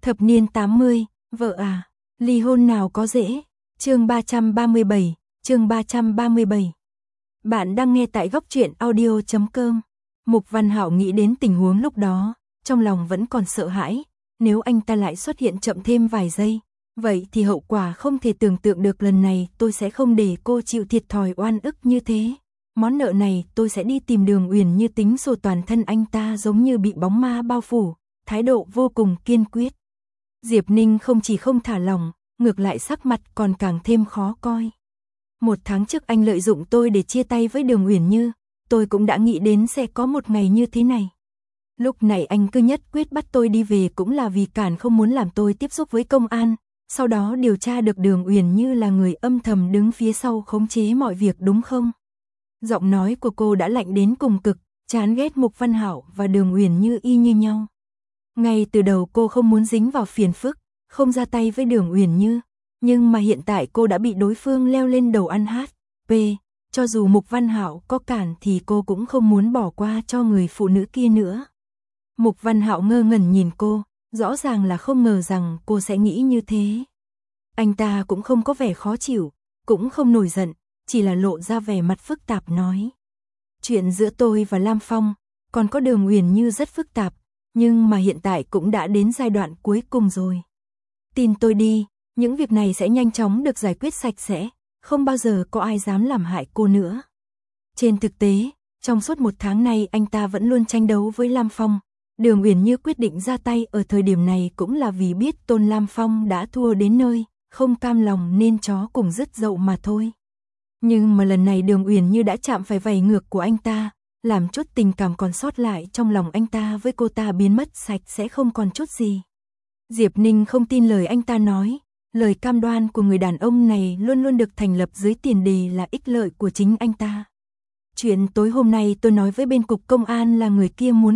Thập niên 80, vợ à, ly hôn nào có dễ. Chương 337, chương 337. Bạn đang nghe tại góc truyện audio.com. Mục Văn Hạo nghĩ đến tình huống lúc đó, trong lòng vẫn còn sợ hãi, nếu anh ta lại xuất hiện chậm thêm vài giây, vậy thì hậu quả không thể tưởng tượng được. Lần này tôi sẽ không để cô chịu thiệt thòi oan ức như thế. Món nợ này tôi sẽ đi tìm Đường Uyển Như tính sổ. Toàn thân anh ta giống như bị bóng ma bao phủ, thái độ vô cùng kiên quyết. Diệp Ninh không chỉ không thả lỏng, ngược lại sắc mặt còn càng thêm khó coi. 1 tháng trước anh lợi dụng tôi để chia tay với Đường Uyển Như, tôi cũng đã nghĩ đến sẽ có một ngày như thế này. Lúc này anh cứ nhất quyết bắt tôi đi về cũng là vì cản không muốn làm tôi tiếp xúc với công an, sau đó điều tra được Đường Uyển Như là người âm thầm đứng phía sau khống chế mọi việc, đúng không? Giọng nói của cô đã lạnh đến cùng cực, chán ghét Mục Văn Hạo và Đường Uyển Như y như nhau. Ngay từ đầu cô không muốn dính vào phiền phức, không ra tay với Đường Uyển Như, nhưng mà hiện tại cô đã bị đối phương leo lên đầu ăn hát. Cho dù Mục Văn Hạo có cản thì cô cũng không muốn bỏ qua cho người phụ nữ kia nữa. Mục Văn Hạo ngơ ngẩn nhìn cô, rõ ràng là không ngờ rằng cô sẽ nghĩ như thế. Anh ta cũng không có vẻ khó chịu, cũng không nổi giận, chỉ là lộ ra vẻ mặt phức tạp nói. Chuyện giữa tôi và Lam Phong, còn có Đường Uyển Như rất phức tạp, nhưng mà hiện tại cũng đã đến giai đoạn cuối cùng rồi. Tin tôi đi, những việc này sẽ nhanh chóng được giải quyết sạch sẽ, không bao giờ có ai dám làm hại cô nữa. Trên thực tế, trong suốt 1 tháng này anh ta vẫn luôn tranh đấu với Lam Phong. Đường Uyển Như quyết định ra tay ở thời điểm này cũng là vì biết Tôn Lam Phong đã thua đến nơi, không cam lòng nên chó cùng dứt dậu mà thôi. Nhưng mà lần này Đường Uyển Như đã chạm phải vảy ngược của anh ta, làm chút tình cảm còn sót lại trong lòng anh ta với cô ta biến mất sạch sẽ không còn chút gì. Diệp Ninh không tin lời anh ta nói, lời cam đoan của người đàn ông này luôn luôn được thành lập dưới tiền đề là ích lợi của chính anh ta. Chuyện tối hôm nay tôi nói với bên cục công an là người kia muốn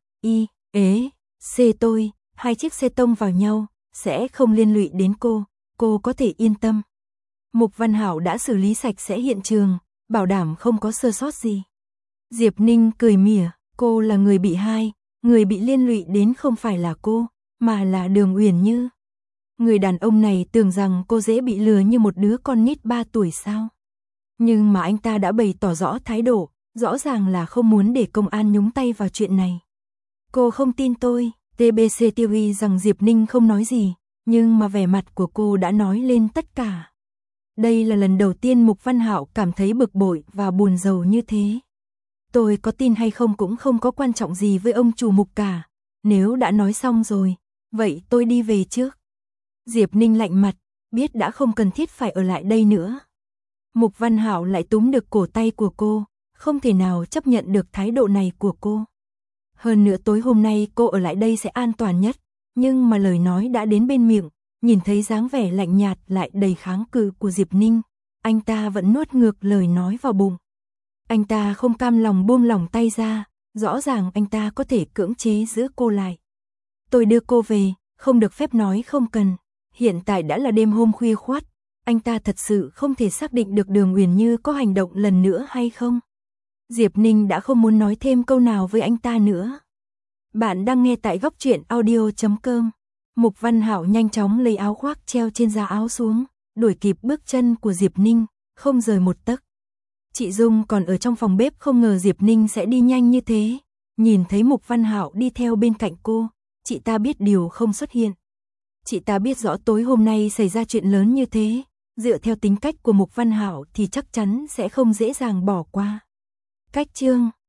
C tôi, 2 chiếc xe tông vào nhau, sẽ không liên lụy đến cô có thể yên tâm. Mục Văn Hạo đã xử lý sạch sẽ hiện trường, bảo đảm không có sơ sót gì. Diệp Ninh cười mỉa, cô là người bị hai, người bị liên lụy đến không phải là cô, mà là Đường Uyển Như. Người đàn ông này tưởng rằng cô dễ bị lừa như một đứa con nít 3 tuổi sao. Nhưng mà anh ta đã bày tỏ rõ thái độ, rõ ràng là không muốn để công an nhúng tay vào chuyện này. Cô không tin tôi, TBC tiêu y rằng Diệp Ninh không nói gì, nhưng mà vẻ mặt của cô đã nói lên tất cả. Đây là lần đầu tiên Mục Văn Hạo cảm thấy bực bội và buồn rầu như thế. Tôi có tin hay không cũng không có quan trọng gì với ông chủ Mục cả, nếu đã nói xong rồi, vậy tôi đi về trước. Diệp Ninh lạnh mặt, biết đã không cần thiết phải ở lại đây nữa. Mục Văn Hạo lại túm được cổ tay của cô, không thể nào chấp nhận được thái độ này của cô. Hơn nữa tối hôm nay cô ở lại đây sẽ an toàn nhất, nhưng mà lời nói đã đến bên miệng, nhìn thấy dáng vẻ lạnh nhạt lại đầy kháng cự của Diệp Ninh, anh ta vẫn nuốt ngược lời nói vào bụng. Anh ta không cam lòng buông lỏng tay ra, rõ ràng anh ta có thể cưỡng chế giữ cô lại. Tôi đưa cô về, không được phép nói không cần. Hiện tại đã là đêm hôm khuya khoắt, anh ta thật sự không thể xác định được Đường Uyển Như có hành động lần nữa hay không. Diệp Ninh đã không muốn nói thêm câu nào với anh ta nữa. Bạn đang nghe tại góc truyện audio.com. Mục Văn Hạo nhanh chóng lấy áo khoác treo trên giá áo xuống, đuổi kịp bước chân của Diệp Ninh, không rời một tấc. Chị Dung còn ở trong phòng bếp không ngờ Diệp Ninh sẽ đi nhanh như thế. Nhìn thấy Mục Văn Hạo đi theo bên cạnh cô, chị ta biết điều không xuất hiện. Chị ta biết rõ tối hôm nay xảy ra chuyện lớn như thế, dựa theo tính cách của Mục Văn Hạo thì chắc chắn sẽ không dễ dàng bỏ qua. Cách chương